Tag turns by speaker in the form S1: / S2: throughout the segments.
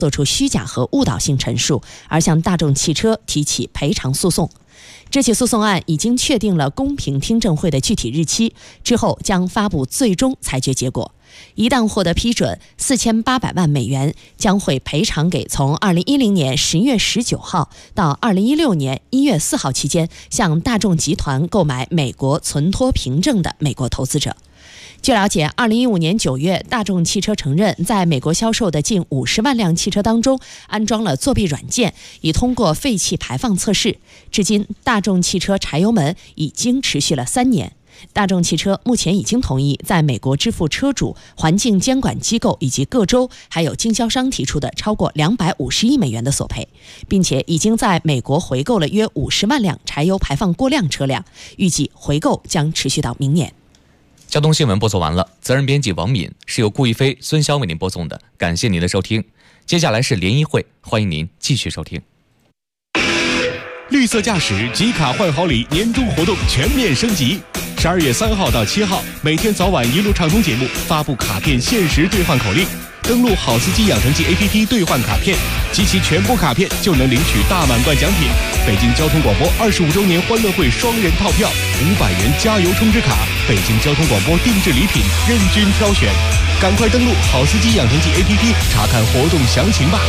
S1: 做出虚假和误导性陈述，而向大众汽车提起赔偿诉讼。这起诉讼案已经确定了公平听证会的具体日期，之后将发布最终裁决结果。一旦获得批准，4800万美元将会赔偿给从2010年10月19号到2016年1月4号期间向大众集团购买美国存托凭证的美国投资者。据了解，2015年9月，大众汽车承认在美国销售的近50万辆汽车当中安装了作弊软件，已通过废气排放测试。至今，大众汽车柴油门已经持续了3年。大众汽车目前已经同意在美国支付车主、环境监管机构以及各州还有经销商提出的超过250亿美元的索赔，并且已经在美国回购了约50万辆柴油排放过量车辆，预计回购将持续到明年。
S2: 交通新闻播送完了，责任编辑王敏，是由顾一飞、孙潇为您播送的，感谢您的收听。接下来是联谊会，欢迎您继续收听。
S3: 绿色驾驶集卡换好礼年终活动全面升级，12月3号到7号，每天早晚一路畅通节目发布卡片限时兑换口令，登录好司机养成记 APP 兑换卡片，集齐全部卡片就能领取大满贯奖品。北京交通广播25周年欢乐会双人套票，500元加油充值卡，北京交通广播定制礼品任君挑选，赶快登录好司机养成记 APP 查看活动详情吧。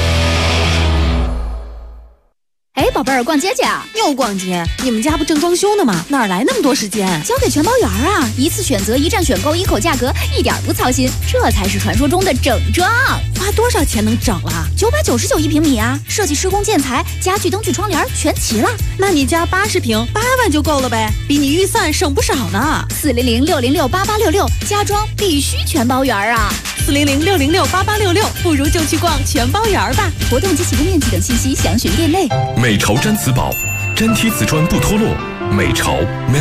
S4: 哎，宝贝儿，逛街去啊？
S5: 又逛街？你们家不正装修呢吗？哪来那么多时间？
S4: 交给全包园啊！一次选择，一站选购，一口价格，一点不操心，这才是传说中的整装。
S5: 花多少钱能整了
S4: ？999一平米啊！设计、施工、建材、家具、灯具、窗帘全齐了。
S5: 那你家80平8万就够了呗，比你预算省不少呢。
S4: 400-606-8866，家装必须全包园啊
S5: ！400-606-8866，不如就去逛全包园吧。
S4: 活动及启动面积等信息详询店内。
S6: 美潮毡瓷宝，粘贴瓷砖不脱落。美潮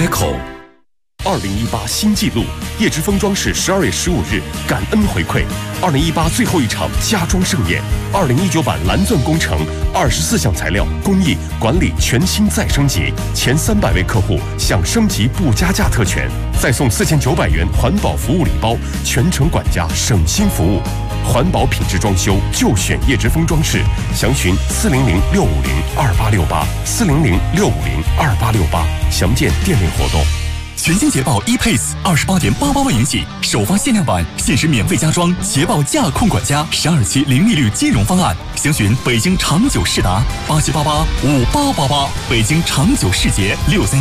S6: Meco。2018新纪录，叶之峰装饰12月15日感恩回馈2018最后一场家装盛宴。2019版蓝钻工程24项材料工艺管理全新再升级，前300位客户享升级不加价特权，再送4900元环保服务礼包，全程管家省心服务。环保品质装修就选叶之峰装饰，详询400-650-2868 400-650-2868，详见店内活动。
S7: 全新捷豹 ePace 28.88万元起，首发限量版，限时免费加装捷豹驾控管家，12期零利率金融方案，详询北京长久世达87885888，北京长久世捷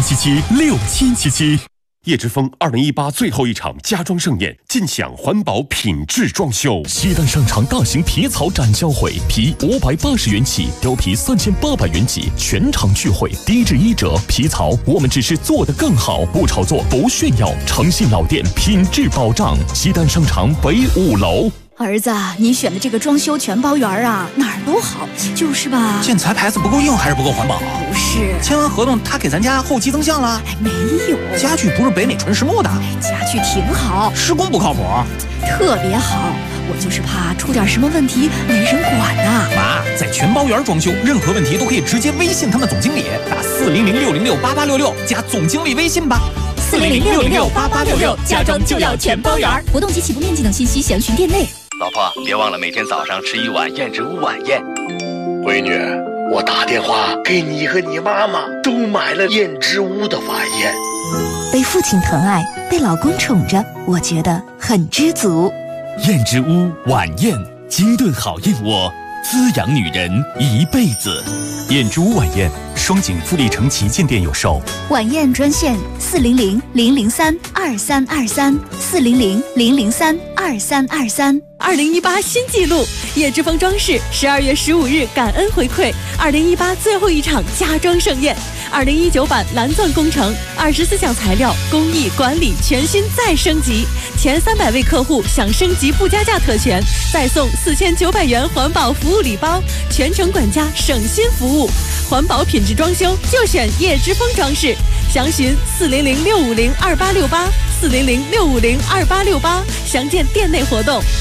S7: 63776777。
S6: 叶之峰2018最后一场家装盛宴，尽享环保品质装修。
S7: 西单商场大型皮草展销会，皮580元起，貂皮3800元起，全场聚会，低至1折。皮草我们只是做得更好，不炒作，不炫耀，诚信老店，品质保障。西单商场北5楼。
S4: 儿子，你选的这个装修全包园啊，哪儿都好，就是吧，
S8: 建材牌子不够硬还是不够环保？
S4: 不是，
S8: 签完合同他给咱家后期增项了？
S4: 没有，
S8: 家具不是北美纯实木的，
S4: 家具挺好，
S8: 施工不靠谱，
S4: 特别好，我就是怕出点什么问题没人管呐。
S8: 妈，在全包园装修，任何问题都可以直接微信他们总经理，打400-606-8866加总经理微信吧。
S4: 400-606-8866，家装就要全包园。活动及起步面积等信息详询店内。
S9: 老婆，别忘了每天早上吃1碗燕之屋晚宴。
S10: 闺女，我打电话给你和你妈妈都买了燕之屋的晚宴。
S11: 被父亲疼爱，被老公宠着，我觉得很知足。
S7: 燕之屋晚宴，精炖好燕窝，滋养女人一辈子。
S3: 燕之屋晚宴，双井富力城旗舰店有售。
S4: 晚宴专线400-003-2323 400-003-2323。
S5: 2018新纪录，叶之峰装饰12月15日感恩回馈2018最后一场家装盛宴。2019版蓝钻工程24项材料工艺管理全新再升级，前300位客户享升级不加价特权，再送4900元环保服务礼包，全程管家省心服务。环保品质装修就选叶之峰装饰，详询400-650-2868 400-650-2868，详见店内活动。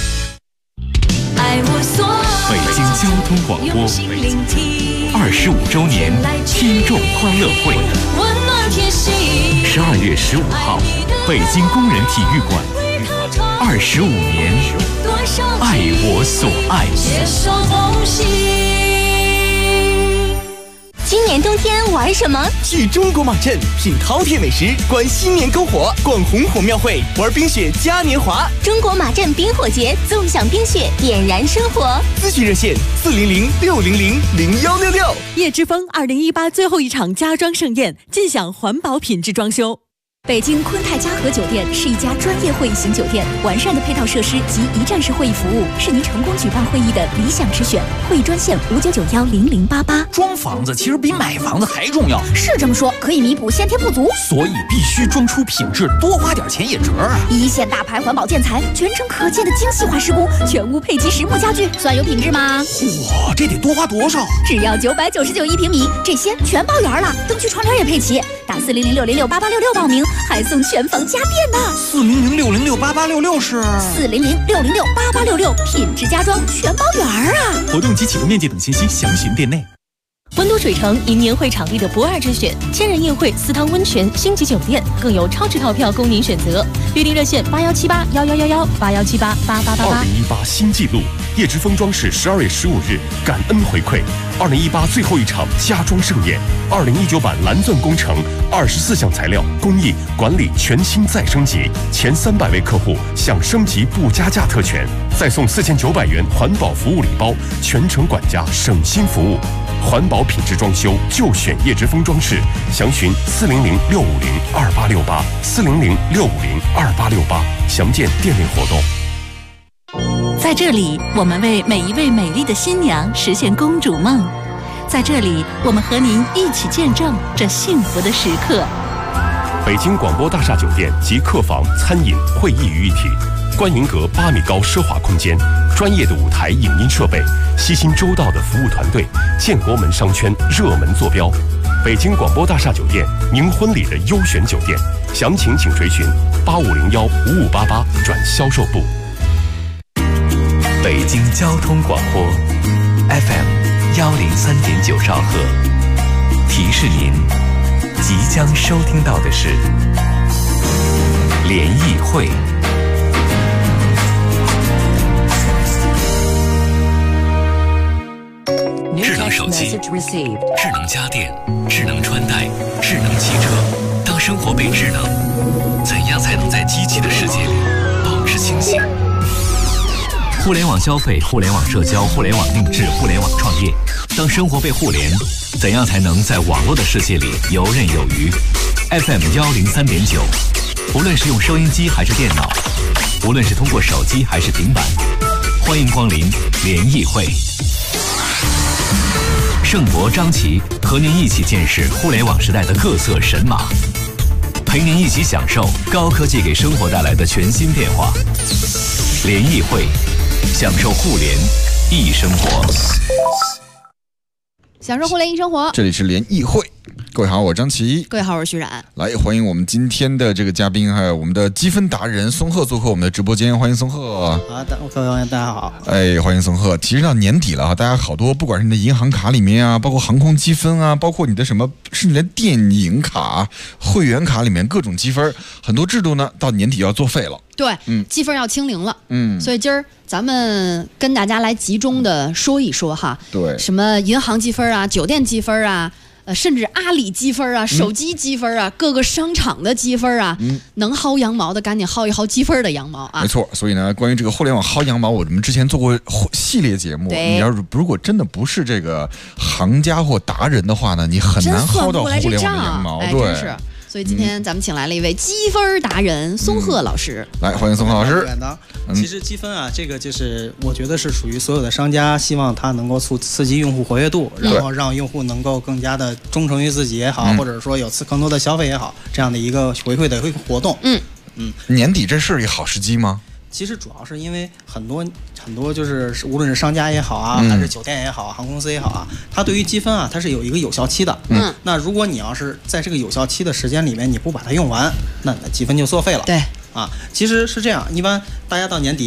S7: 北京交通广播25周年听众欢乐会，12月15号，北京工人体育馆。 25年，爱我所爱。
S4: 今年冬天玩什么？
S12: 去中国马镇品饕餮美食，观新年篝火，逛红火庙会，玩冰雪嘉年华。
S4: 中国马镇冰火节，纵享冰雪，点燃生活。
S12: 咨询热线400-600-0166。
S5: 叶之峰2018最后一场家装盛宴，尽享环保品质装修。
S4: 北京昆泰嘉禾酒店是一家专业会议型酒店，完善的配套设施及一站式会议服务是您成功举办会议的理想之选。会议专线599100088。
S8: 装房子其实比买房子还重要，
S4: 是这么说，可以弥补先天不足，
S8: 所以必须装出品质，多花点钱也值啊！
S4: 一线大牌环保建材，全程可见的精细化施工，全屋配齐实木家具，算有品质吗？
S8: 哇，这得多花多少？
S4: 只要9991平米，这些全包圆了，灯区窗帘也配齐。打400-600-8866报名，还送全房家电呢。
S8: 400-600-8866是
S4: 400-600-8866，品质家装全包圆啊！
S8: 活动及启动面积等信息详询店内。
S5: 温都水城迎年会场地的不二之选，千人宴会、4汤温泉、星级酒店，更有超值套票供您选择。预订热线8178111181788888。
S6: 2018新纪录，叶之峰装饰12月15日感恩回馈2018最后一场家装盛宴，2019版蓝钻工程24项材料工艺管理全新再升级，前300位客户享升级不加价特权，再送4900元环保服务礼包，全程管家省心服务。环保品质装修就选叶之峰装饰，详询400-650-2868 400-650-2868，详见店内活动。
S13: 在这里，我们为每一位美丽的新娘实现公主梦。在这里，我们和您一起见证这幸福的时刻。
S6: 北京广播大厦酒店集客房、餐饮、会议于一体，观迎阁8米高奢华空间，专业的舞台影音设备，悉心周到的服务团队，建国门商圈热门坐标。北京广播大厦酒店，您婚礼的优选酒店，详情请垂询8501-5588转销售部。
S7: 北京交通广播 FM103.9兆赫，提示您即将收听到的是联谊会。智能手机、智能家电、智能穿戴、智能汽车。当生活被智能，怎样才能在机器的世界里保持清醒？互联网消费、互联网社交、互联网定制、互联网创业。当生活被互联，怎样才能在网络的世界里游刃有余？ FM103.9，无论是用收音机还是电脑，无论是通过手机还是平板，欢迎光临联谊会。盛博、张琪和您一起见识互联网时代的各色神马，陪您一起享受高科技给生活带来的全新变化。联谊会，享受互联易生活。
S14: 享受互联易生活，
S15: 这里是联谊会。各位好，我张琪。
S14: 各位好，我是徐冉。
S15: 来，欢迎我们今天的这个嘉宾，还有我们的积分达人松鹤做客我们的直播间，欢迎松鹤。
S16: 好的，各位大家好。
S15: 哎，欢迎松鹤。其实到年底了啊，大家好多，不管是你的银行卡里面啊，包括航空积分啊，包括你的什么，甚至连电影卡、会员卡里面各种积分，很多制度呢，到年底要作废了。
S14: 对，积分要清零了。所以今儿咱们跟大家来集中的说一说哈。
S15: 对，
S14: 什么银行积分啊，酒店积分啊。甚至阿里积分啊，手机积分啊，各个商场的积分啊，能薅羊毛的赶紧薅一薅积分的羊毛啊！
S15: 没错，所以呢，关于这个互联网薅羊毛，我们之前做过系列节目。你要是如果真的不是这个行家或达人的话呢，你很难薅到互联网的羊毛。
S14: 对，真是。所以今天咱们请来了一位积分达人松鹤老师，
S15: 来欢迎松鹤老师。
S16: 其实积分啊，这个就是我觉得是属于所有的商家希望它能够刺激用户活跃度，然后让用户能够更加的忠诚于自己也好，或者说有更多的消费也好，这样的一个回馈的一个活动。
S15: 年底这是一个好时机吗？
S16: 其实主要是因为很多就是无论是商家也好啊，还是酒店也好，航空公司也好啊，它对于积分啊，它是有一个有效期的。那如果你要是在这个有效期的时间里面你不把它用完，那积分就作废了。
S14: 对
S16: 啊，其实是这样，一般大家到年底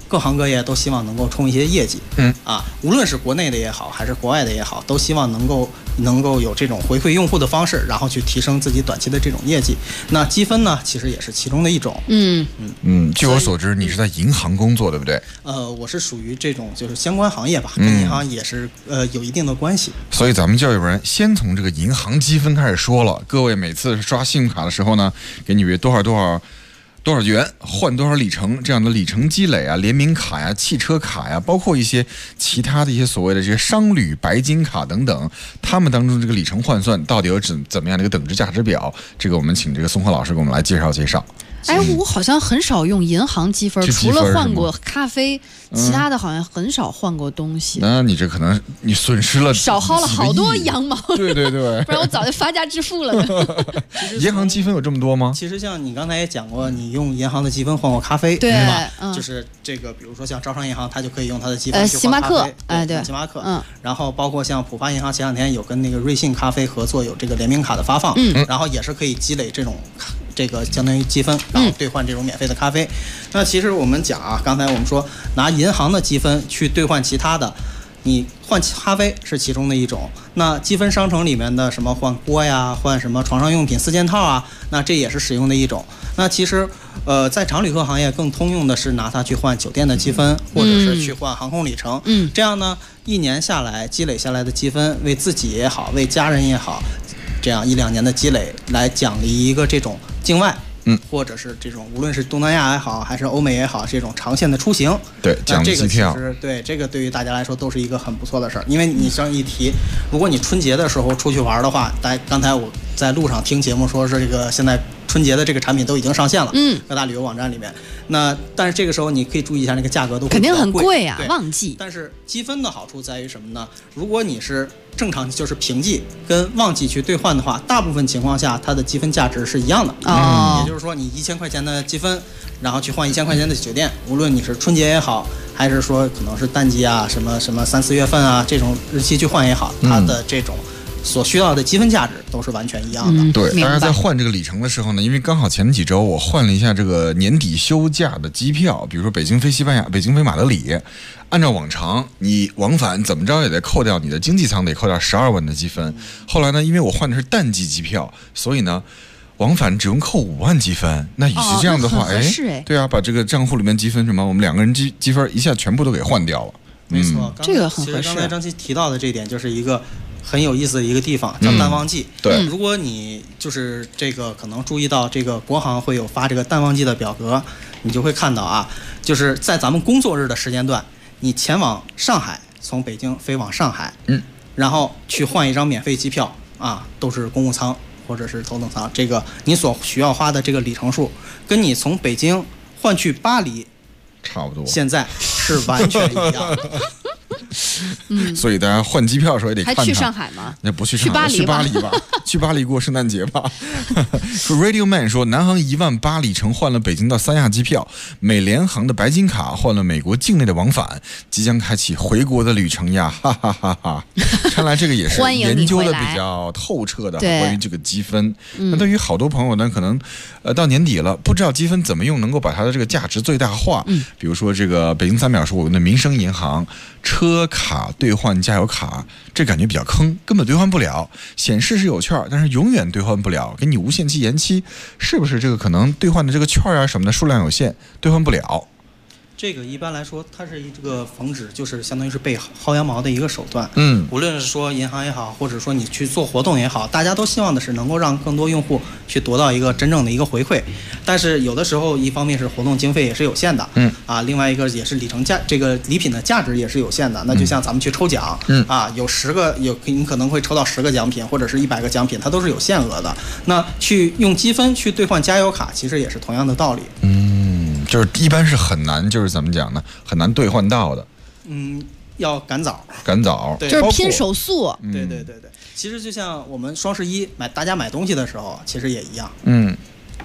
S16: 各行各业都希望能够冲一些业绩，无论是国内的也好，还是国外的也好，都希望能够有这种回馈用户的方式，然后去提升自己短期的这种业绩。那积分呢，其实也是其中的一种。
S15: 据我所知，你是在银行工作，对不对？
S16: 我是属于这种就是相关行业吧，跟银行也是有一定的关系。
S15: 所以咱们教育人先从这个银行积分开始说了。各位每次刷信用卡的时候呢，给你约多少元换多少里程，这样的里程积累啊，联名卡呀、汽车卡呀，包括一些其他的一些所谓的这些商旅白金卡等等，他们当中这个里程换算到底有怎么样的一个等值价值表？这个我们请这个松鹤老师给我们来介绍介绍。
S14: 我好像很少用银行积分，除了换过咖啡，其他的好像很少换过东西。
S15: 那你这可能你损失了，
S14: 少薅了好多羊毛。
S15: 对，不
S14: 然我早就发家致富了。
S15: 银行积分有这么多吗？
S16: 其实像你刚才也讲过，你用银行的积分换过咖啡，
S14: 对
S16: 吧？就是这个，比如说像招商银行，它就可以用它的积分去
S14: 星巴克，对，
S16: 星巴克。然后包括像浦发银行，前两天有跟那个瑞幸咖啡合作，有这个联名卡的发放，然后也是可以积累这个相当于积分，然后兑换这种免费的咖啡。那其实我们讲啊，刚才我们说拿银行的积分去兑换其他的，你换咖啡是其中的一种。那积分商城里面的什么换锅呀，换什么床上用品4件套啊，那这也是使用的一种。那其实在常旅客行业更通用的是拿它去换酒店的积分，或者是去换航空里程。这样呢，1年下来积累下来的积分，为自己也好，为家人也好，这样1-2年的积累来奖励一个这种境外，或者是这种无论是东南亚也好，还是欧美也好，这种长线的出行，
S15: 对，奖励机票，
S16: 对这个对于大家来说都是一个很不错的事儿。因为你上一提，如果你春节的时候出去玩的话，刚才我在路上听节目说是这个现在春节的这个产品都已经上线了，各大旅游网站里面。那但是这个时候你可以注意一下，那个价格都
S14: 肯定很贵啊，旺季。
S16: 但是积分的好处在于什么呢？如果你是正常就是平季跟旺季去兑换的话，大部分情况下它的积分价值是一样的。也就是说你1000块钱的积分，然后去换1000块钱的酒店，无论你是春节也好，还是说可能是淡季啊，什么3-4月份啊这种日期去换也好，它的这种所需要的积分价值都是完全一样的。
S15: 对，大家在换这个里程的时候呢，因为刚好前几周我换了一下这个年底休假的机票，比如说北京飞西班牙、北京飞马德里，按照往常你往返怎么着也得扣掉你的经济舱，得扣掉12万的积分。后来呢，因为我换的是淡季机票，所以呢往返只用扣5万积分。那与其这样的话，对啊，把这个账户里面积分什么，我们2个人积分一下全部都给换掉了。
S16: 没错，
S14: 这个很合适。
S16: 其实刚才张琪提到的这一点，就是一个很有意思的一个地方，叫淡旺季。
S15: 对，
S16: 如果你就是这个可能注意到这个国航会有发这个淡旺季的表格，你就会看到啊，就是在咱们工作日的时间段，你前往上海，从北京飞往上海，然后去换一张免费机票啊，都是公务舱或者是头等舱，这个你所需要花的这个里程数，跟你从北京换去巴黎
S15: 差不多，
S16: 现在是完全一样的。
S15: 所以大家换机票的时候也得看看。
S14: 还去上海吗？
S15: 那不去上海，去巴黎吧，去巴黎过圣诞节吧。说 Radio Man 说，南航18000里程换了北京到三亚机票，美联航的白金卡换了美国境内的往返，即将开启回国的旅程呀，哈哈哈哈！看来这个也是研究的比较透彻的，关于这个积分。那对于好多朋友呢，可能到年底了，不知道积分怎么用能够把它的这个价值最大化。比如说这个北京3秒说，我们的民生银行车卡兑换加油卡，这感觉比较坑，根本兑换不了，显示是有券，但是永远兑换不了，给你无限期延期，是不是这个可能兑换的这个券啊什么的数量有限，兑换不了？
S16: 这个一般来说，它是这个防止，就是相当于是被薅羊毛的一个手段。无论是说银行也好，或者说你去做活动也好，大家都希望的是能够让更多用户去得到一个真正的一个回馈。但是有的时候，一方面是活动经费也是有限的，另外一个也是这个礼品的价值也是有限的。那就像咱们去抽奖，有10个，你可能会抽到10个奖品，或者是100个奖品，它都是有限额的。那去用积分去兑换加油卡，其实也是同样的道理。
S15: 就是一般是很难，就是怎么讲呢？很难兑换到的。
S16: 要赶早，
S14: 就是拼手速。
S16: 对。其实就像我们双11大家买东西的时候，其实也一样。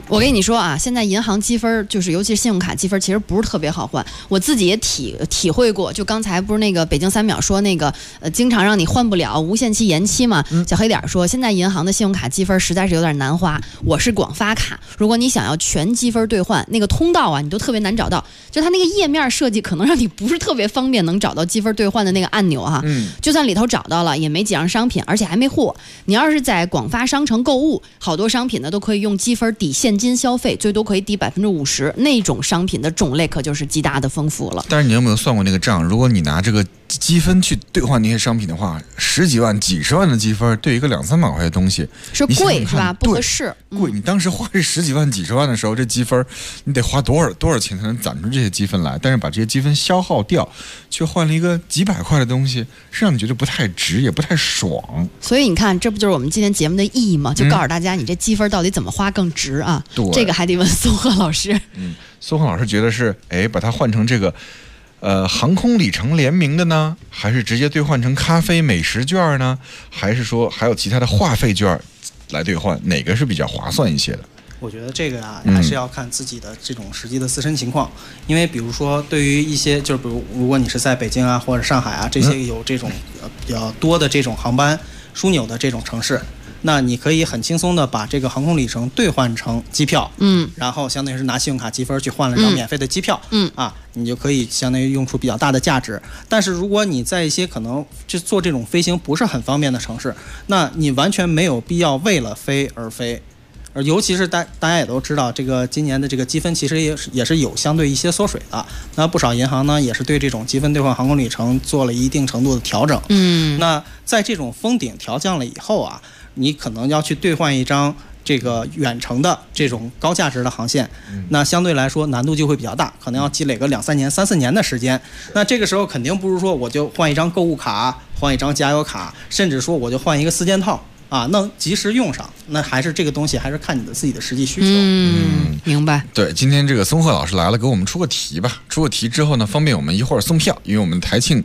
S14: 我跟你说啊，现在银行积分就是尤其是信用卡积分，其实不是特别好换。我自己也体会过，就刚才不是那个北京3秒说那个经常让你换不了，无限期延期嘛。小黑点说，现在银行的信用卡积分实在是有点难花。我是广发卡，如果你想要全积分兑换，那个通道啊，你都特别难找到。就它那个页面设计可能让你不是特别方便能找到积分兑换的那个按钮哈。就算里头找到了，也没几样商品，而且还没货。你要是在广发商城购物，好多商品呢都可以用积分抵现金消费，最多可以抵50%，那种商品的种类可就是极大的丰富了。
S15: 但是你有没有算过那个账？如果你拿这个积分去兑换那些商品的话，10几万、几十万的积分对一个200-300块的东西，
S14: 是贵是吧？不合适。
S15: 贵，你当时花这10几万、几十万的时候，这积分你得花多少钱才能攒出这些积分来？但是把这些积分消耗掉，却换了一个几百块的东西，是让你觉得不太值，也不太爽。
S14: 所以你看，这不就是我们今天节目的意义吗？就告诉大家，你这积分到底怎么花更值啊？
S15: 对，
S14: 这个还得问松鹤老师。
S15: 松鹤老师觉得是，把它换成这个。航空里程联名的呢，还是直接兑换成咖啡美食券呢？还是说还有其他的话费券来兑换？哪个是比较划算一些的？
S16: 我觉得这个啊，还是要看自己的这种实际的自身情况。因为比如说，对于一些就是比如如果你是在北京啊或者上海啊这些有这种比较多的这种航班枢纽的这种城市。那你可以很轻松的把这个航空里程兑换成机票，然后相当于是拿信用卡积分去换了张免费的机票，你就可以相当于用出比较大的价值。但是如果你在一些可能就做这种飞行不是很方便的城市，那你完全没有必要为了飞而飞。而尤其是大家也都知道，这个今年的这个积分其实也是有相对一些缩水的。那不少银行呢也是对这种积分兑换航空里程做了一定程度的调整。那在这种封顶调降了以后啊，你可能要去兑换一张这个远程的这种高价值的航线，那相对来说难度就会比较大，可能要积累个2-3年、3-4年的时间。那这个时候肯定不是说我就换一张购物卡，换一张加油卡，甚至说我就换一个4件套啊，能及时用上。那还是这个东西还是看你的自己的实际需求。
S14: 明白。
S15: 对，今天这个松鹤老师来了，给我们出个题吧。出个题之后呢，方便我们一会儿送票，因为我们台庆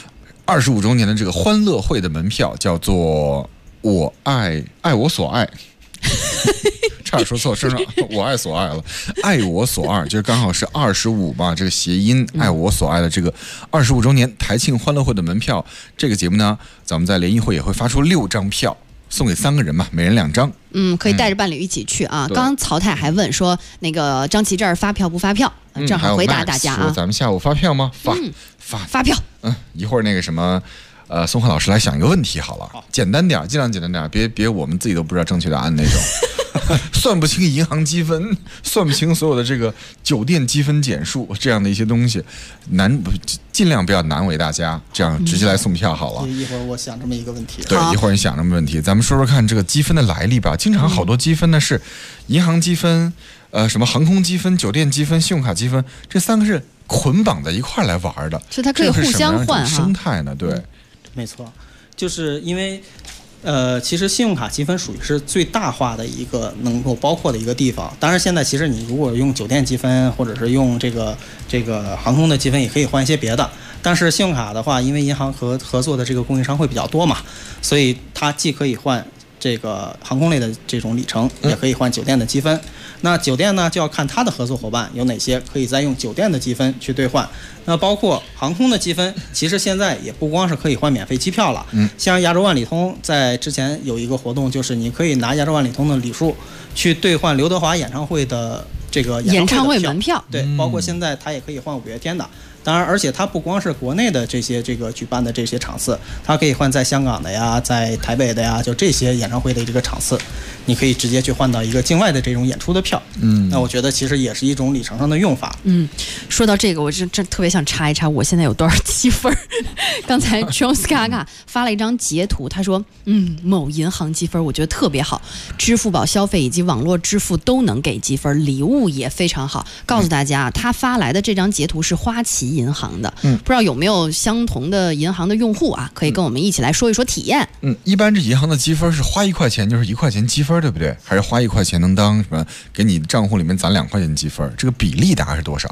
S15: 25周年的这个欢乐会的门票叫做我爱我所爱。差点说错，身上我爱所爱了，爱我所爱，就是刚好是25嘛，这个谐音爱我所爱的这个25周年台庆欢乐会的门票。这个节目呢，咱们在联谊会也会发出6张票，送给3个人嘛，每人2张。
S14: 可以带着伴侣一起去啊。刚刚曹太还问说，那个张琪这儿发票不发票？正好回答大家啊。
S15: 咱们下午发票吗？发票。一会儿那个什么。松鹤老师来想一个问题好了，简单点，尽量简单点，别我们自己都不知道正确答案那种，算不清银行积分，算不清所有的这个酒店积分减数这样的一些东西，尽量不要难为大家，这样直接来送票好了。
S16: 一会儿我想这么一个问题。
S15: 对，一会儿你想这么问题，咱们说说看这个积分的来历吧。经常好多积分呢是银行积分，什么航空积分、酒店积分、信用卡积分，这3个是捆绑在一块来玩的，
S14: 所以它可以互相换
S15: 生态呢，对。
S16: 没错，就是因为，其实信用卡积分属于是最大化的一个能够包括的一个地方。当然，现在其实你如果用酒店积分，或者是用这个航空的积分，也可以换一些别的。但是信用卡的话，因为银行合作的这个供应商会比较多嘛，所以它既可以换这个航空类的这种里程，也可以换酒店的积分。那酒店呢，就要看它的合作伙伴有哪些，可以再用酒店的积分去兑换。那包括航空的积分，其实现在也不光是可以换免费机票了。像亚洲万里通在之前有一个活动，就是你可以拿亚洲万里通的里数去兑换刘德华演唱会的这个
S14: 演唱会门票。
S16: 对，包括现在它也可以换5月天的。当然，而且它不光是国内的这个举办的这些场次，它可以换在香港的呀，在台北的呀，就这些演唱会的这个场次，你可以直接去换到一个境外的这种演出的票。那我觉得其实也是一种里程上的用法。
S14: 说到这个，我真特别想查一查我现在有多少积分。刚才 Chonskaka 发了一张截图，他说，某银行积分我觉得特别好，支付宝消费以及网络支付都能给积分，礼物也非常好。告诉大家，他发来的这张截图是花旗银行的，不知道有没有相同的银行的用户啊？可以跟我们一起来说一说体验。
S15: 一般这银行的积分是花1块钱就是1块钱积分，对不对？还是花1块钱能当什么？给你账户里面攒2块钱积分？这个比例大概是多少？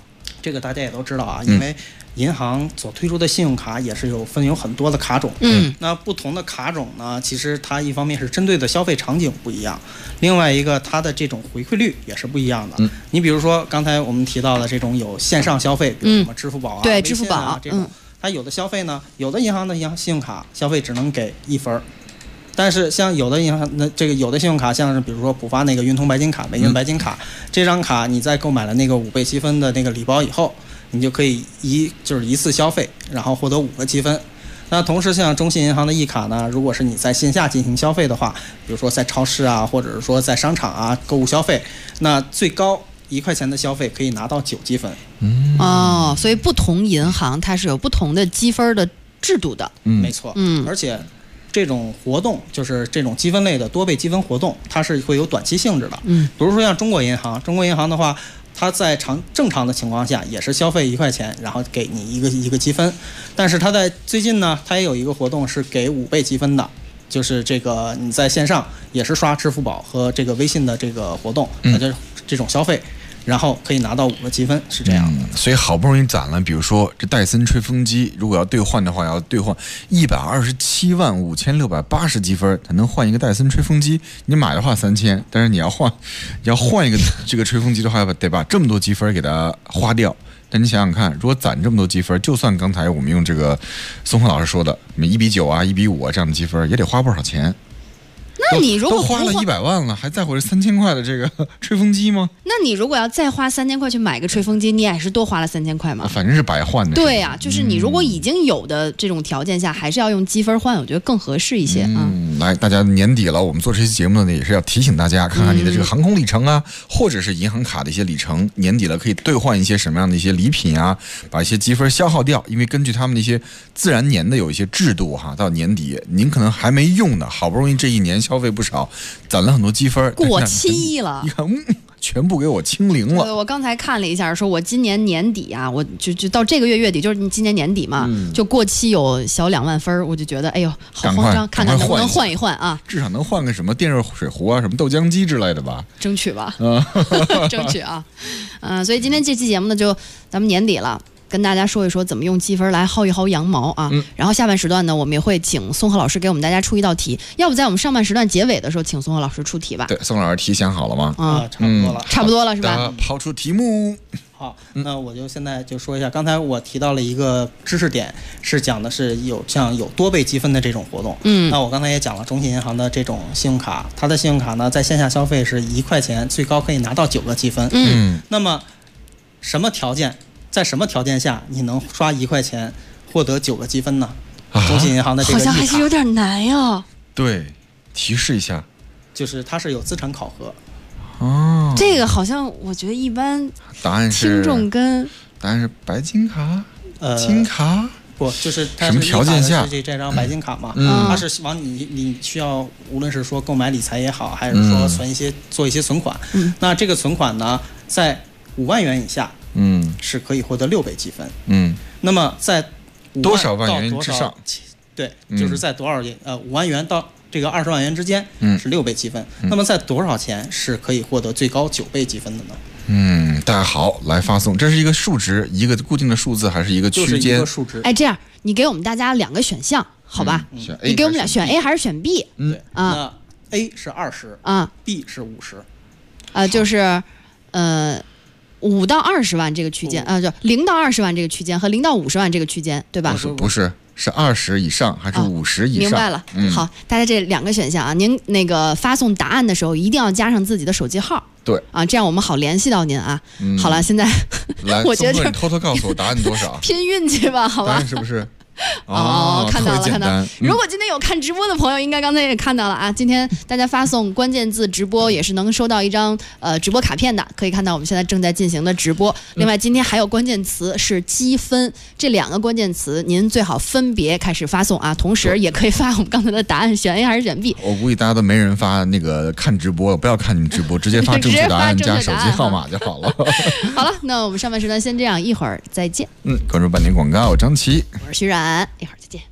S16: 这个大家也都知道啊，因为银行所推出的信用卡也是有很多的卡种。那不同的卡种呢，其实它一方面是针对的消费场景不一样，另外一个它的这种回馈率也是不一样的。你比如说刚才我们提到的这种有线上消费，比如什么支付宝啊、
S14: 对，
S16: 微
S14: 支付宝
S16: 信啊这种，它有的消费呢，有的银行的信用卡消费只能给1分。但是像有的银行有的信用卡，像是比如说浦发那个运通白金卡、美运白金卡，这张卡你在购买了那个5倍积分的那个礼包以后，你就可以一次消费，然后获得5个积分。那同时像中信银行的一卡呢，如果是你在线下进行消费的话，比如说在超市啊，或者是说在商场啊购物消费，那最高1块钱的消费可以拿到9积分。
S14: 所以不同银行它是有不同的积分的制度的。
S16: 没错。而且这种活动就是这种积分类的多倍积分活动，它是会有短期性质的。比如说像中国银行的话，它在正常的情况下也是消费1块钱，然后给你一个积分。但是它在最近呢，它也有一个活动是给5倍积分的，就是这个你在线上也是刷支付宝和这个微信的这个活动，就是这种消费，然后可以拿到5个积分，是这样的。
S15: 所以好不容易攒了，比如说这戴森吹风机，如果要兑换的话，要兑换1275680积分才能换一个戴森吹风机。你买的话3000，但是你要换一个这个吹风机的话，得把这么多积分给它花掉。但你想想看，如果攒这么多积分，就算刚才我们用这个松鹤老师说的1:9啊、1:5啊这样的积分，也得花不少钱。
S14: 那你如果
S15: 都花了100万了，还在乎这3000块的这个吹风机吗？
S14: 那你如果要再花3000块去买个吹风机，你也是多花了3000块吗？
S15: 反正是白换的。
S14: 对呀，就是你如果已经有的这种条件下，还是要用积分换，我觉得更合适一些啊。
S15: 来，大家年底了，我们做这期节目呢，也是要提醒大家，看看你的这个航空里程啊，或者是银行卡的一些里程，年底了可以兑换一些什么样的一些礼品啊，把一些积分消耗掉。因为根据他们的一些自然年的有一些制度哈，到年底您可能还没用呢，好不容易这一年消费不少，攒了很多积分，
S14: 过期了，
S15: 一看，全部给我清零了。
S14: 我刚才看了一下，说我今年年底啊，我就到这个月底，就是你今年年底嘛，就过期有小2万分，我就觉得哎呦好慌张，看看能不能换一换啊，
S15: 至少能换个什么电热水壶啊，什么豆浆机之类的吧，
S14: 争取吧，争取啊，所以今天这期节目呢，就咱们年底了。跟大家说一说怎么用积分来薅一薅羊毛啊，然后下半时段呢，我们也会请松鹤老师给我们大家出一道题，要不在我们上半时段结尾的时候，请松鹤老师出题吧。
S15: 对，松老师题想好了吗？
S14: 差不多了是吧？
S15: 抛出题目。
S16: 好，那我就现在就说一下，刚才我提到了一个知识点，是讲的是有多倍积分的这种活动。那我刚才也讲了中信银行的这种信用卡，它的信用卡呢，在线下消费是1块钱，最高可以拿到9个积分。那么在什么条件下你能刷1块钱获得9个积分呢？中信银行的这个
S14: 好像还是有点难呀。
S15: 对，提示一下，
S16: 就是它是有资产考核。
S14: 这个好像我觉得一般。
S15: 答案是白金卡、金卡。
S16: 不，就是它
S15: 什么条件下
S16: 这张白金卡嘛？它是往你需要，无论是说购买理财也好，还是说做一些存款。那这个存款呢，在5万元以下。是可以获得6倍积分。那么在
S15: 多少万元之上？
S16: 对，就是在5万元到这个20万元之间是6倍积分。那么在多少钱是可以获得最高9倍积分的呢？
S15: 大家好，来发送，这是一个数值，一个固定的数字，还是一个区间？
S16: 就是一个数值。
S14: 哎，这样你给我们大家2个选项，好吧？你给我们俩选 A 还是选 B？
S16: 对那 A 是20
S14: 啊
S16: ，B 是50。
S14: 就是5到20万这个区间就0到20万这个区间和0到50万这个区间，对吧？
S15: 不是，是20以上还是50以上？
S14: 明白了。好，大家这2个选项啊，您那个发送答案的时候一定要加上自己的手机号。
S15: 对
S14: 啊，这样我们好联系到您啊。好了，现在我觉得
S15: 你偷偷告诉我答案多少？
S14: 拼运气吧，好吧？
S15: 答案是不是？
S14: 看到了。如果今天有看直播的朋友，应该刚才也看到了啊。今天大家发送关键字直播也是能收到一张直播卡片的，可以看到我们现在正在进行的直播。另外今天还有关键词是积分，这2个关键词您最好分别开始发送啊，同时也可以发我们刚才的答案，选 A 还是选 B。
S15: 我估计大家都没人发那个看直播，不要看你们直播，直接发正确答案加手机号码就好了。
S14: 好了，那我们上半时段先这样，一会儿再见。
S15: 关注半点广告，我张琪，
S14: 我是徐冉，一会儿再见。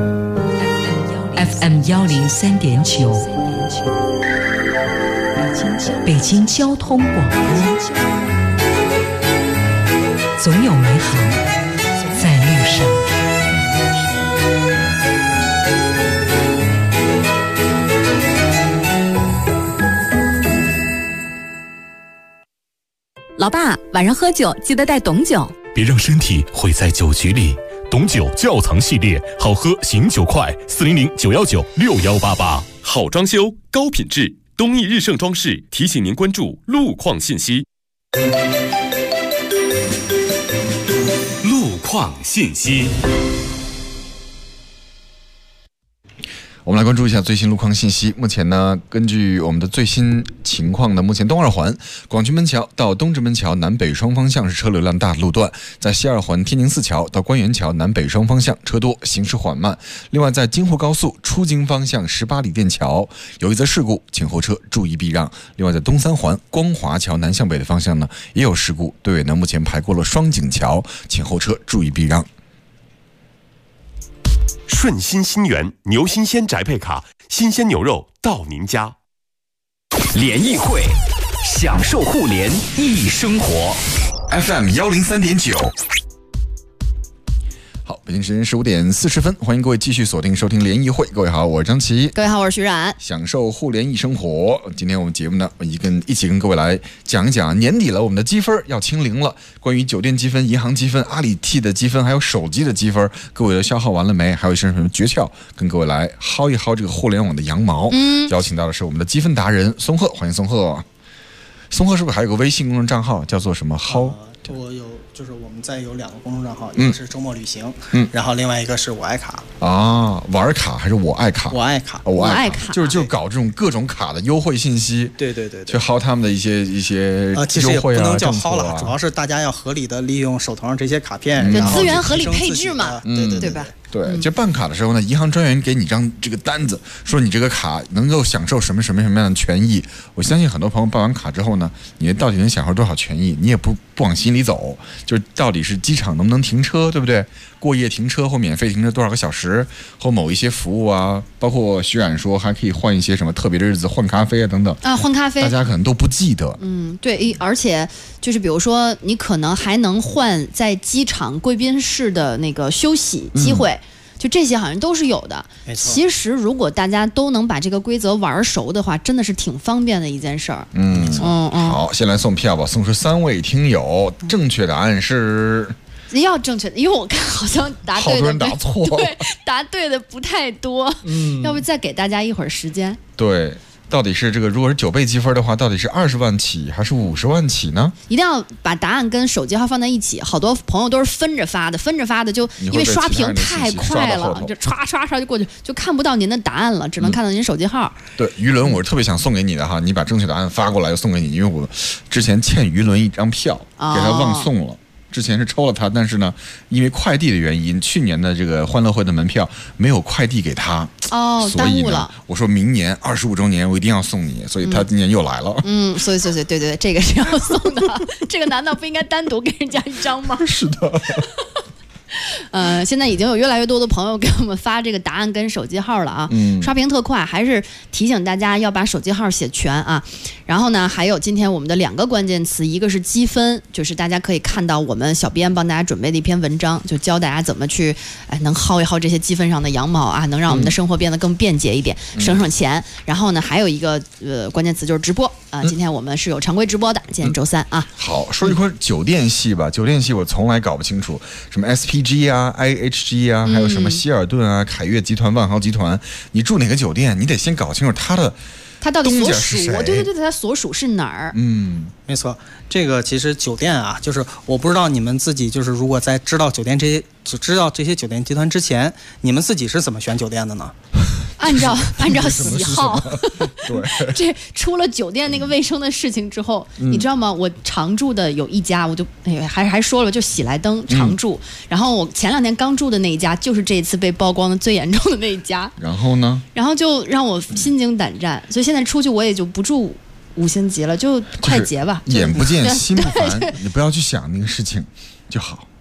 S17: FM 103.9。 北京交通广播，总有美好在路上。
S5: 老爸，晚上喝酒记得带董酒，
S6: 别让身体毁在酒局里。董酒窖藏系列，好喝醒酒快，400-919-6188。好装修，高品质，东义日盛装饰提醒您关注路况信息。路况信息。
S15: 我们来关注一下最新路况信息。目前呢，根据我们的最新情况呢，目前东二环广渠门桥到东直门桥南北双方向是车流量大的路段，在西二环天宁寺桥到关元桥南北双方向车多，行驶缓慢。另外，在京沪高速出京方向18里店桥有一则事故，请后车注意避让。另外，在东三环光华桥南向北的方向呢，也有事故，队尾呢目前排过了双井桥，请后车注意避让。
S6: 顺心新源牛新鲜宅配卡，新鲜牛肉到您家。
S12: 联谊会，享受互联易生活。
S15: FM 103.9。好，北京时间15点40分，欢迎各位继续锁定收听联谊会。各位好，我是张琪。
S14: 各位好，我是徐冉。
S15: 享受互联易生活。今天我们节目呢，一起跟各位来讲一讲，年底了，我们的积分要清零了。关于酒店积分、银行积分、阿里 T 的积分，还有手机的积分，各位都消耗完了没？还有一些什么诀窍，跟各位来薅一薅这个互联网的羊毛。邀请到的是我们的积分达人松鹤，欢迎松鹤。松鹤是不是还有个微信公众账号，叫做什么薅？
S16: 我有，就是我们再有2个公众账号，一个是周末旅行，然后另外一个是我爱卡。
S15: 啊，玩卡还是我爱卡？
S16: 我爱卡，
S15: 我爱卡，就是搞这种各种卡的优惠信息。
S16: 对，
S15: 去薅他们的一些
S16: 其实也不能叫薅
S15: 了，
S16: 主要是大家要合理的利用手头上这些卡片，
S14: 就资源合理配置嘛，对吧？
S15: 对，就办卡的时候呢，银行专员给你张这个单子，说你这个卡能够享受什么样的权益。我相信很多朋友办完卡之后呢，你到底能享受多少权益，你也不往心里走。就是到底是机场能不能停车，对不对？过夜停车或免费停车多少个小时，或某一些服务啊，包括徐冉说还可以换一些什么特别的日子换咖啡啊等等
S14: 啊，换咖啡
S15: 大家可能都不记得。
S14: 对，而且就是比如说你可能还能换在机场贵宾室的那个休息机会。就这些好像都是有的。其实如果大家都能把这个规则玩熟的话，真的是挺方便的一件事儿。
S15: 好，先来送票吧，送出3位听友。正确答案是
S14: 要正确的，因为我看好像答对的
S15: 好多人答错，
S14: 对，答对的不太多。要不再给大家一会儿时间。对。
S15: 到底是这个，如果是9倍积分的话，到底是20万起还是50万起呢？
S14: 一定要把答案跟手机号放在一起。好多朋友都是分着发的就因为刷屏太快了，就刷就过去，就看不到您的答案了，只能看到您手机号。
S15: 对，于伦我是特别想送给你的哈，你把正确答案发过来，就送给你，因为我之前欠于伦一张票，给他忘送了。之前是抽了他，但是呢，因为快递的原因，去年的这个欢乐会的门票没有快递给他，所以呢，我说明年25周年我一定要送你，所以他今年又来了。
S14: 所以对，这个是要送的，这个难道不应该单独给人家一张吗？
S15: 是的。
S14: 现在已经有越来越多的朋友给我们发这个答案跟手机号了啊，刷屏特快，还是提醒大家要把手机号写全啊。然后呢，还有今天我们的2个关键词，一个是积分，就是大家可以看到我们小编帮大家准备的一篇文章，就教大家怎么去能薅一薅这些积分上的羊毛啊，能让我们的生活变得更便捷一点，省钱。然后呢，还有一个关键词就是直播啊，今天我们是有常规直播的，今天周3啊。
S15: 好，说一会儿酒店系吧，酒店系我从来搞不清楚，什么 SPG 啊、IHG 啊，还有什么希尔顿啊、凯悦集团、万豪集团，你住哪个酒店，你得先搞清楚它
S14: 到底所属，对，它所属是哪儿？
S16: 没错，这个其实酒店啊，就是我不知道你们自己就是如果在知道这些酒店集团之前，你们自己是怎么选酒店的呢？
S14: 按照喜好。
S15: 对，
S14: 这出了酒店那个卫生的事情之后，你知道吗？我常住的有一家，我就还说了，就喜来登常住。然后我前2天刚住的那一家，就是这一次被曝光的最严重的那一家。
S15: 然后呢？
S14: 然后就让我心惊胆战，所以现在出去我也就不住5星级了，就快捷吧。
S15: 眼不见心不烦，你不要去想那个事情就好。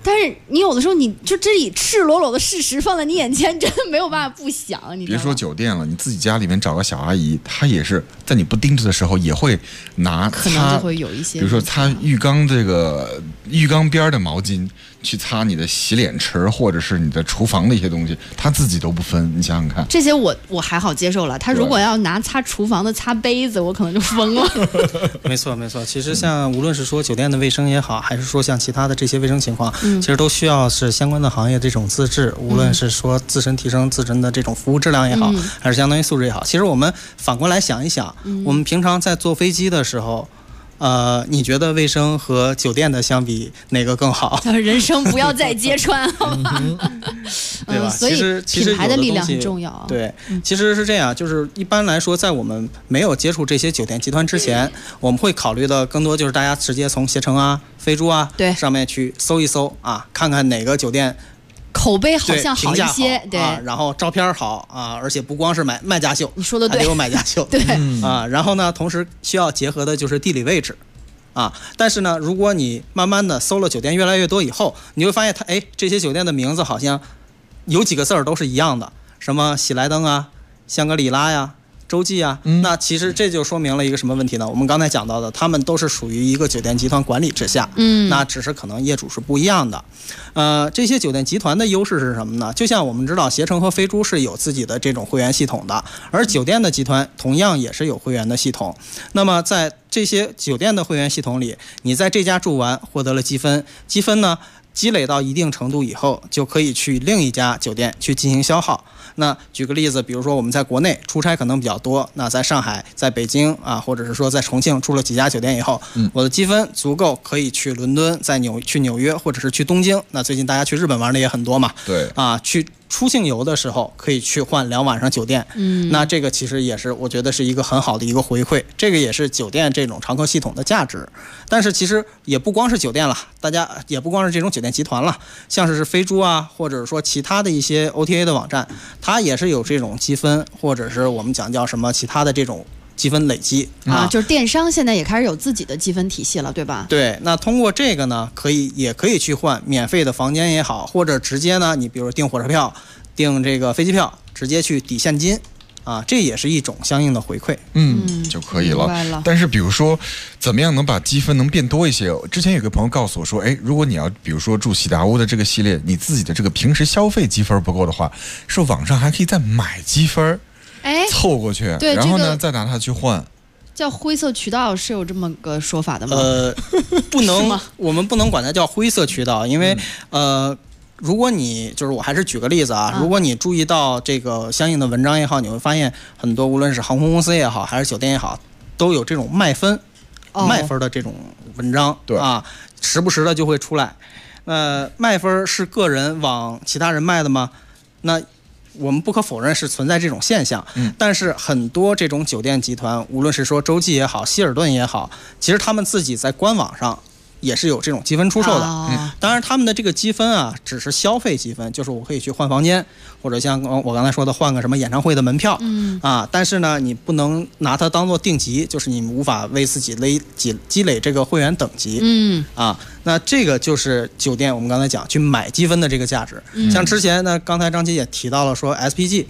S14: 但是你有的时候你就这里赤裸裸的事实放在你眼前，真的没有办法不想。你
S15: 别说酒店了，你自己家里面找个小阿姨，她也是在你不盯着的时候，也会拿
S14: 可能就会有一些，
S15: 比如说擦浴缸浴缸边的毛巾去擦你的洗脸池或者是你的厨房的一些东西，她自己都不分。你想想看，
S14: 这些我还好接受了。她如果要拿擦厨房的擦杯子，我可能就疯了。
S16: 没错没错，其实像无论是说酒店的卫生也好，还是说像其他的这些卫生情况，其实都需要是相关的行业这种自治，无论是说自身提升自身的这种服务质量也好，还是相当于素质也好。其实我们反过来想一想，我们平常在坐飞机的时候，你觉得卫生和酒店的相比哪个更好？
S14: 人生不要再揭穿，好吗？
S16: 对吧？
S14: 所以品牌的力量很重要。
S16: 对，其实是这样，就是一般来说，在我们没有接触这些酒店集团之前，我们会考虑的更多就是大家直接从携程啊、飞猪啊上面去搜一搜啊，看看哪个酒店
S14: 口碑好像好一些，对，
S16: 然后照片好啊，而且不光是卖家秀，
S14: 你说的对，
S16: 还得有买家秀，
S14: 对
S16: 啊，然后呢，同时需要结合的就是地理位置。啊，但是呢，如果你慢慢的搜了酒店越来越多以后，你会发现这些酒店的名字好像有几个字儿都是一样的，什么喜来登啊、香格里拉呀、洲际啊，那其实这就说明了一个什么问题呢？我们刚才讲到的，他们都是属于一个酒店集团管理之下，那只是可能业主是不一样的。这些酒店集团的优势是什么呢？就像我们知道，携程和飞猪是有自己的这种会员系统的，而酒店的集团同样也是有会员的系统。那么在这些酒店的会员系统里，你在这家住完获得了积分，积分呢积累到一定程度以后，就可以去另一家酒店去进行消耗。那举个例子，比如说我们在国内出差可能比较多，那在上海、在北京啊，或者是说在重庆住了几家酒店以后，我的积分足够可以去伦敦、去纽约，或者是去东京。那最近大家去日本玩的也很多嘛，
S15: 对
S16: 啊，去出境游的时候可以去换2晚上酒店，那这个其实也是我觉得是一个很好的一个回馈，这个也是酒店这种常客系统的价值。但是其实也不光是酒店了，大家也不光是这种酒店集团了，像是飞猪啊，或者说其他的一些 OTA 的网站，它也是有这种积分，或者是我们讲叫什么其他的这种积分累积
S14: 啊，就是电商现在也开始有自己的积分体系了，对吧？
S16: 对，那通过这个呢，也可以去换免费的房间也好，或者直接呢，你比如订火车票、订这个飞机票，直接去抵现金。啊，这也是一种相应的回馈，
S15: 就可以了。但是比如说，怎么样能把积分能变多一些？之前有个朋友告诉我说，如果你要比如说住喜达屋的这个系列，你自己的这个平时消费积分不够的话，说网上还可以再买积分，凑过去，
S14: 对，
S15: 然后呢，再拿它去换。
S14: 叫灰色渠道是有这么个说法的吗？
S16: 不能，我们不能管它叫灰色渠道，因为如果你就是我还是举个例子啊，如果你注意到这个相应的文章也好，你会发现很多无论是航空公司也好，还是酒店也好，都有这种卖分的这种文章，
S15: 对
S16: 啊，时不时的就会出来。卖分是个人往其他人卖的吗？那我们不可否认是存在这种现象，但是很多这种酒店集团，无论是说洲际也好，希尔顿也好，其实他们自己在官网上也是有这种积分出售的，当然他们的这个积分啊，只是消费积分，就是我可以去换房间，或者像我刚才说的换个什么演唱会的门票，但是呢，你不能拿它当做定级，就是你无法为自己积累这个会员等级，那这个就是酒店我们刚才讲去买积分的这个价值。像之前呢，刚才张琪也提到了说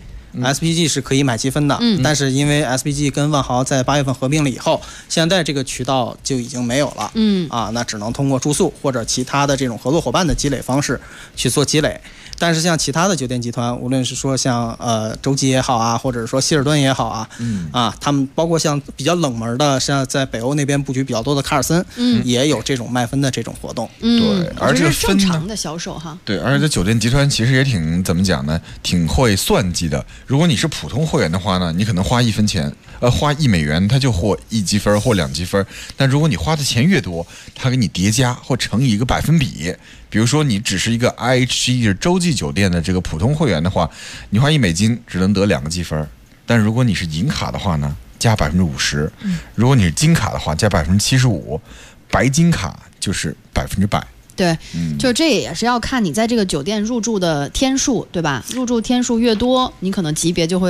S16: SPG 是可以买积分的，但是因为 SPG 跟万豪在8月份合并了以后，现在这个渠道就已经没有了，那只能通过住宿或者其他的这种合作伙伴的积累方式去做积累。但是像其他的酒店集团，无论是说像洲际也好啊，或者说希尔顿也好啊，他们包括像比较冷门的，像在北欧那边布局比较多的卡尔森，也有这种卖分的这种活动。
S15: 对，而这个分
S14: 正常的销售哈。
S15: 对，而且酒店集团其实也挺怎么讲呢？挺会算计的。如果你是普通会员的话呢，你可能花1分钱，花1美元，他就获1积分或2积分。但如果你花的钱越多，他给你叠加或乘以一个百分比。比如说你只是一个 IHG 就是洲际酒店的这个普通会员的话，你花1美金只能得2个积分。但如果你是银卡的话呢，加50%；如果你是金卡的话，加75%；白金卡就是100%。
S14: 对，就这也是要看你在这个酒店入住的天数，对吧？入住天数越多，你可能级别就会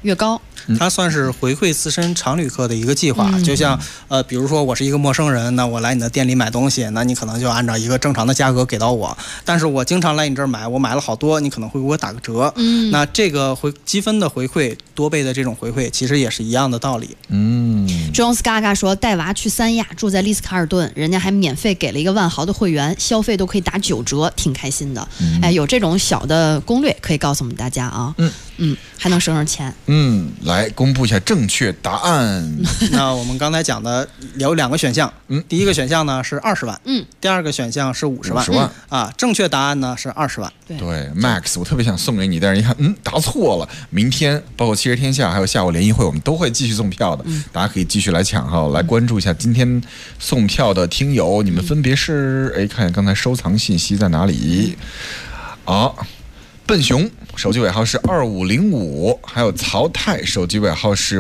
S14: 越高。
S16: 它算是回馈自身常旅客的一个计划，就像比如说我是一个陌生人，那我来你的店里买东西，那你可能就按照一个正常的价格给到我，但是我经常来你这儿买，我买了好多，你可能会给我打个折。那这个积分的回馈，多倍的这种回馈，其实也是一样的道理。
S14: Jones Gaga 说带娃去三亚，住在丽思卡尔顿，人家还免费给了一个万豪的会员，消费都可以打9折，挺开心的。有这种小的攻略可以告诉我们大家啊。还能省钱。
S15: 来公布一下正确答案。
S16: 那我们刚才讲的有2个选项，第一个选项呢是20万，第2个选项是50万。啊，正确答案呢是20万。
S15: 对 ，Max， 我特别想送给你，但是一看，答错了。明天包括七十天下还有下午联谊会，我们都会继续送票的，大家可以继续来抢哈，来关注一下今天送票的听友，你们分别是看看刚才收藏信息在哪里啊？笨熊手机尾号是2505，还有曹太手机尾号是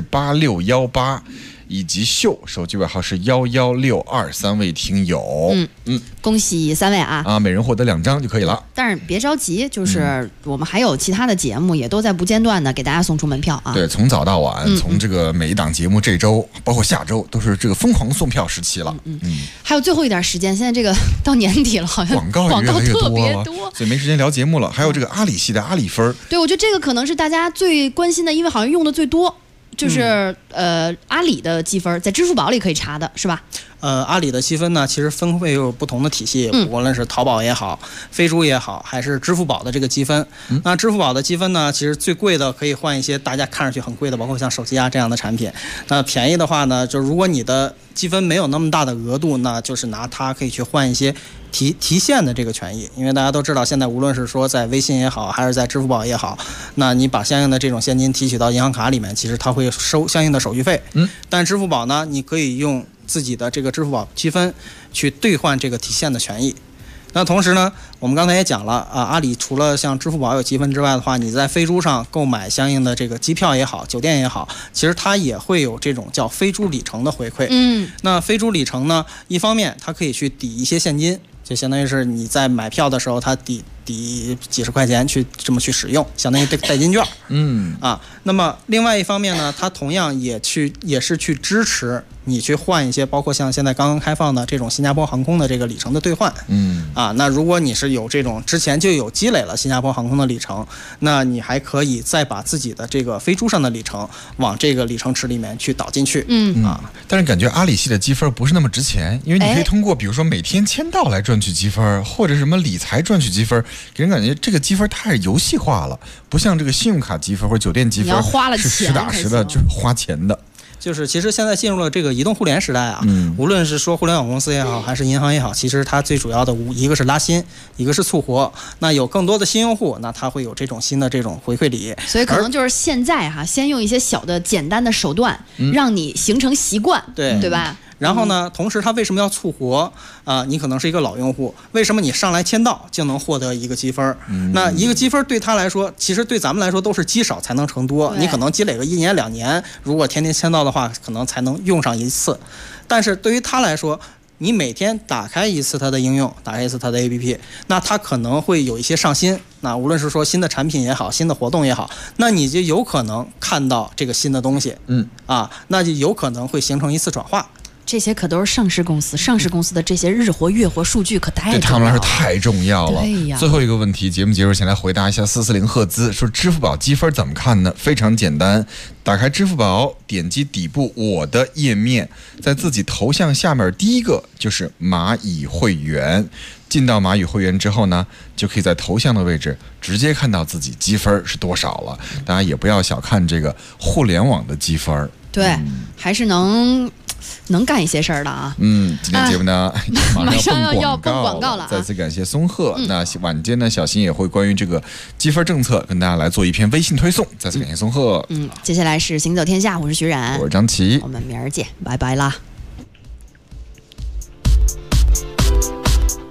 S15: 8618，以及秀手机尾号是1162，三位听友。
S14: 恭喜3位啊！
S15: 每人获得2张就可以了。
S14: 但是别着急，就是我们还有其他的节目，也都在不间断的给大家送出门票啊。
S15: 对，从早到晚，从这个每一档节目这周包括下周都是这个疯狂送票时期了。
S14: 还有最后一点时间，现在这个到年底了，好像
S15: 广告越来越
S14: 特别
S15: 多，所以没时间聊节目了。还有这个阿里系的阿里分，
S14: 对，我觉得这个可能是大家最关心的，因为好像用的最多。就是阿里的积分在支付宝里可以查的是吧？
S16: 阿里的积分呢，其实分会有不同的体系，无论是淘宝也好，飞猪也好，还是支付宝的这个积分。那支付宝的积分呢，其实最贵的可以换一些大家看上去很贵的，包括像手机啊这样的产品。那便宜的话呢，就如果你的积分没有那么大的额度，那就是拿它可以去换一些提现的这个权益。因为大家都知道，现在无论是说在微信也好，还是在支付宝也好，那你把相应的这种现金提取到银行卡里面，其实它会收相应的手续费。但支付宝呢，你可以用自己的这个支付宝积分去兑换这个提现的权益。那同时呢，我们刚才也讲了啊，阿里除了像支付宝有积分之外的话，你在飞猪上购买相应的这个机票也好，酒店也好，其实它也会有这种叫飞猪里程的回馈。那飞猪里程呢，一方面它可以去抵一些现金，就相当于是你在买票的时候，它抵几十块钱去这么去使用，相当于代金券。那么另外一方面呢，它同样也是去支持你去换一些，包括像现在刚刚开放的这种新加坡航空的这个里程的兑换。那如果你是有这种之前就有积累了新加坡航空的里程，那你还可以再把自己的这个飞猪上的里程往这个里程池里面去导进去。
S15: 但是感觉阿里系的积分不是那么值钱，因为你可以通过比如说每天签到来赚取积分，或者什么理财赚取积分，给人感觉这个积分太游戏化了，不像这个信用卡积分或者酒店积分是实打实的，就是花钱的。
S16: 就是其实现在进入了这个移动互联时代啊，无论是说互联网公司也好，还是银行也好，其实它最主要的一个是拉新，一个是促活。那有更多的新用户，那它会有这种新的这种回馈礼。
S14: 所以可能就是现在先用一些小的简单的手段，让你形成习惯，对吧？
S16: 然后呢，同时它为什么要促活你可能是一个老用户，为什么你上来签到就能获得一个积分？那一个积分对他来说，其实对咱们来说都是积少才能成多。你可能积累个1年2年，如果天天签到的话，可能才能用上一次。但是对于他来说，你每天打开一次它的应用，打开一次它的 APP， 那它可能会有一些上新。那无论是说新的产品也好，新的活动也好，那你就有可能看到这个新的东西。那就有可能会形成一次转化。
S14: 这些可都是上市公司的这些日活月活数据可太重要了，
S15: 对他们来说太重要了。
S14: 对呀。
S15: 最后一个问题，节目结束前来回答一下440赫兹，说支付宝积分怎么看呢？非常简单，打开支付宝，点击底部我的页面，在自己头像下面第一个就是蚂蚁会员。进到蚂蚁会员之后呢，就可以在头像的位置直接看到自己积分是多少了。大家也不要小看这个互联网的积分，
S14: 对，还是能干一些事儿的啊。
S15: 今天节目呢，
S14: 马上要蹦广告了。
S15: 再次感谢松鹤。那晚间呢，小新也会关于这个积分政策跟大家来做一篇微信推送。再次感谢松鹤。
S14: 接下来是行走天下，我是徐冉，
S15: 我是张琪，
S14: 我们明儿见，拜拜啦。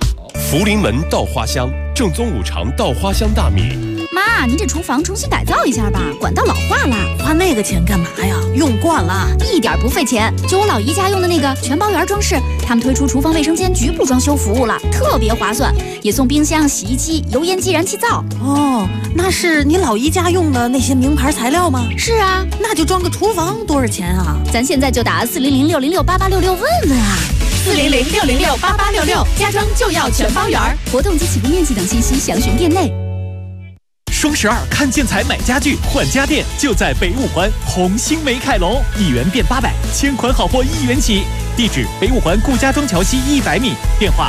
S6: 福临门稻花香，正宗五常稻花香大米。
S4: 妈，你这厨房重新改造一下吧，管道老化了。
S5: 花那个钱干嘛呀？用惯了，
S4: 一点不费钱。就我老姨家用的那个全包圆装饰，他们推出厨房卫生间局部装修服务了，特别划算，也送冰箱、洗衣机、油烟机、燃气灶。
S5: 哦，那是你老姨家用的那些名牌材料吗？
S4: 是啊，
S5: 那就装个厨房多少钱啊？
S4: 咱现在就打400-606-8866问问啊。
S5: 400-606-8866，家装就要全包圆。
S4: 活动及起步面积等信息详询店内。
S8: 双12看建材买家具换家电，就在北五环红星美凯龙，1元变800，千款好货1元起。地址：北五环顾家庄桥西100米，电话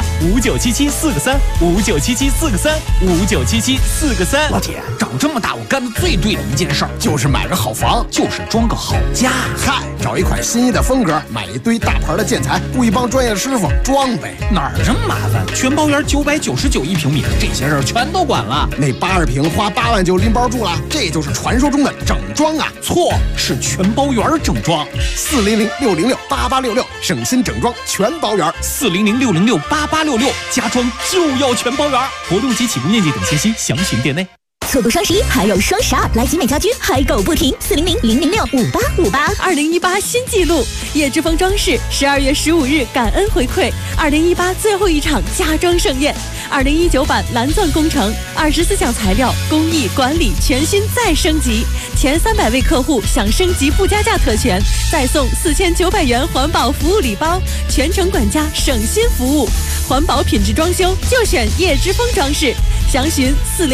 S8: 5977-4个3，5977-4个3，5977-4个3。 老铁，长这么大我干的最对的一件事儿就是买个好房，就是装个好家。
S18: 嗨，找一款心仪的风格，买一堆大牌的建材，雇一帮专业师傅装呗。
S8: 哪儿这么麻烦？全包圆999一平米，这些事儿全都管了。
S18: 那80平花8万就拎包住了，这就是传说中的整装啊！
S8: 错，是全包圆整装。
S18: 400-606-8866，省心整装全包圆。
S8: 400-606-8866，家装就要全包圆。活动及起步面积等信息详询店内。
S4: 错过双11，还有双12，来集美家居嗨购不停，400-006-5858。
S5: 2018新纪录，叶之峰装饰12月15日感恩回馈2018最后一场家装盛宴，2019版蓝钻工程，24项材料、工艺、管理全新再升级，前300位客户享升级不加价特权，再送4900元环保服务礼包，全程管家省心服务，环保品质装修就选叶之峰装饰，详询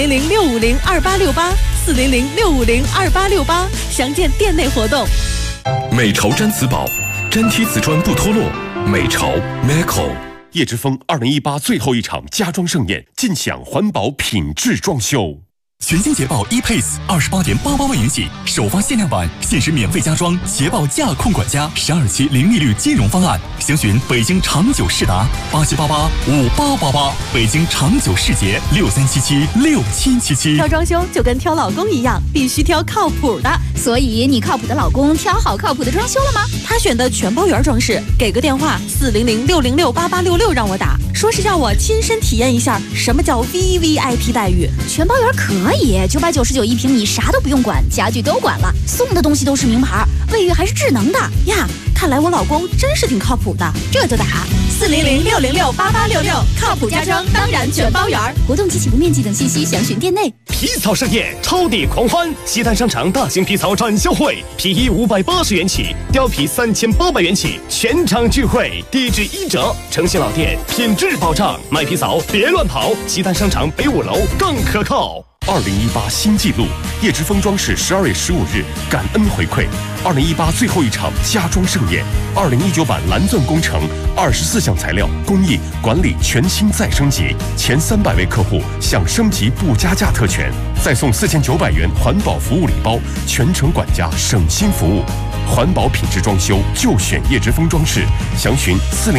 S5: 400-650-2868，400-650-2868，详见店内活动。
S6: 美潮毡瓷宝，粘贴瓷砖不脱落。美潮 Meco。叶之峰2018最后一场家装盛宴，尽享环保品质装修。
S7: 全新捷豹 ePace28.88万元起，首发限量版，限时免费加装捷豹驾控管家，12期零利率金融方案，详询北京长久世达87885888，北京长久世捷63776777。
S5: 挑装修就跟挑老公一样，必须挑靠谱的。
S4: 所以你靠谱的老公挑好靠谱的装修了吗？
S5: 他选的全包圆装饰，给个电话400-606-8866让我打，说是要我亲身体验一下什么叫 VVIP 待遇。
S4: 全包圆可以，999一平米，啥都不用管，家具都管了，送的东西都是名牌，卫浴还是智能的
S5: 呀。看来我老公真是挺靠谱的，这就打400-606-8866，靠谱家装当然全包圆。
S4: 活动及起步面积等信息详询店内。
S6: 皮草盛宴，超抵狂欢！西单商场大型皮草展销会，皮衣580元起，貂皮3800元起，全场聚会，地址1折，诚信老店，品质保障，买皮草别乱跑，西单商场北5楼更可靠。2018新纪录，叶之峰装饰12月15日感恩回馈2018最后一场家装盛宴，2019版蓝钻工程，24项材料、工艺、管理全新再升级，前300位客户享升级不加价特权，再送4900元环保服务礼包，全程管家省心服务。环保品质装修就选叶之峰装饰，详询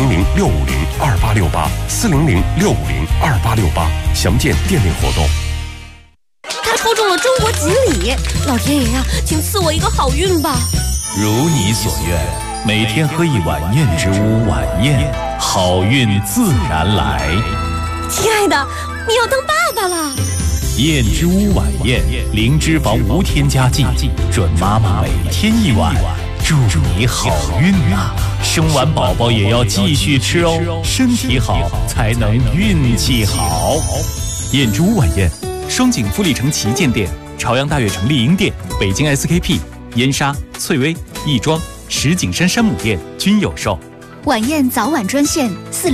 S6: 400-650-2868，400-650-2868，详见店内活动。
S5: 他抽中了中国锦鲤，老天爷呀，请赐我一个好运吧！
S19: 如你所愿，每天喝一碗燕之屋晚宴，好运自然来。
S5: 亲爱的，你要当爸爸了！
S19: 燕之屋晚宴，零脂肪无添加剂，准妈妈每天一碗，祝你好运啊！生完宝宝也要继续吃哦，身体好才能运气好。
S8: 燕之屋晚宴。双井富力城旗舰店、朝阳大悦城丽婴店、北京 SKP、燕莎、翠微、亦庄、石景山山姆店均有售。
S4: 晚宴早晚专线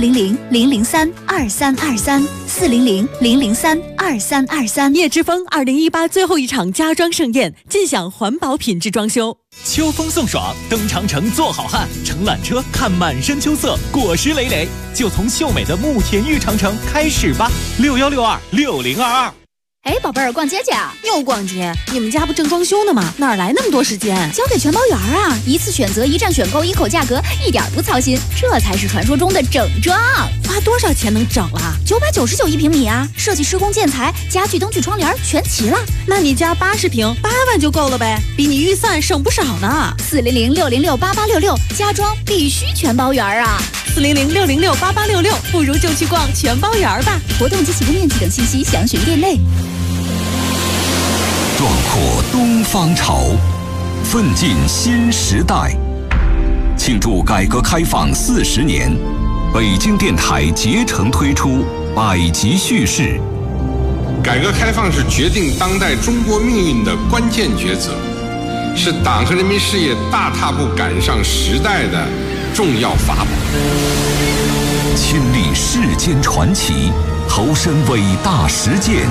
S4: 400-003-2323，400-003-2323。
S5: 叶之峰2018最后一场家装盛宴，尽享环保品质装修。
S8: 秋风送爽，登长城做好汉，乘缆车看满山秋色，果实累累，就从秀美的慕田峪长城开始吧。61626022。
S4: 哎，宝贝儿，逛街去啊？
S5: 又逛街？你们家不正装修呢吗？哪来那么多时间？
S4: 交给全包圆啊！一次选择，一站选购，一口价格，一点不操心，这才是传说中的整装。
S5: 花多少钱能整了
S4: ？999一平米啊！设计、施工、建材、家具、灯具、窗帘全齐了。
S5: 那你家80平8万就够了呗，比你预算省不少呢。
S4: 400-606-8866，家装必须全包圆啊
S5: 400-606-8866，不如就去逛全包园吧。
S4: 活动及启动面积等信息详询店内。
S7: 壮阔东方潮，奋进新时代。庆祝改革开放40年，北京电台竭诚推出百集叙事。
S20: 改革开放是决定当代中国命运的关键抉择，是党和人民事业大踏步赶上时代的重要法宝。
S7: 亲历世间传奇，投身伟大实践，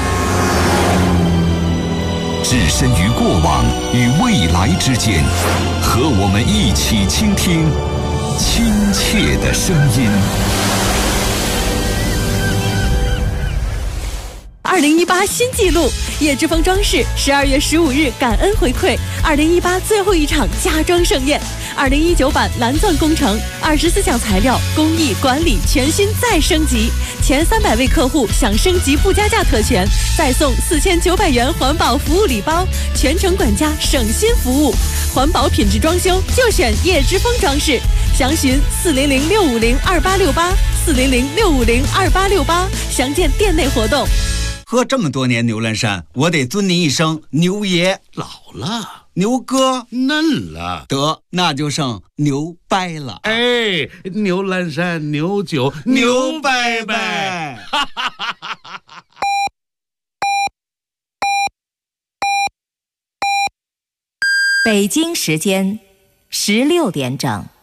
S7: 置身于过往与未来之间，和我们一起倾听亲切的声音。
S5: 2018新纪录，叶之峰装饰12月15日感恩回馈2018最后一场家装盛宴。2019版蓝钻工程24项材料工艺管理全新再升级，前300位客户享升级不加价特权，再送4900元环保服务礼包，全程管家省心服务，环保品质装修就选叶之峰装饰。详询400-650-2868，400-650-2868，详见店内活动。
S21: 喝这么多年牛栏山，我得尊您一声牛爷。
S22: 老了，
S21: 牛哥
S22: 嫩了，
S21: 得那就剩牛掰了。
S22: 哎，牛栏山牛酒牛掰掰。
S23: 北京时间16点整。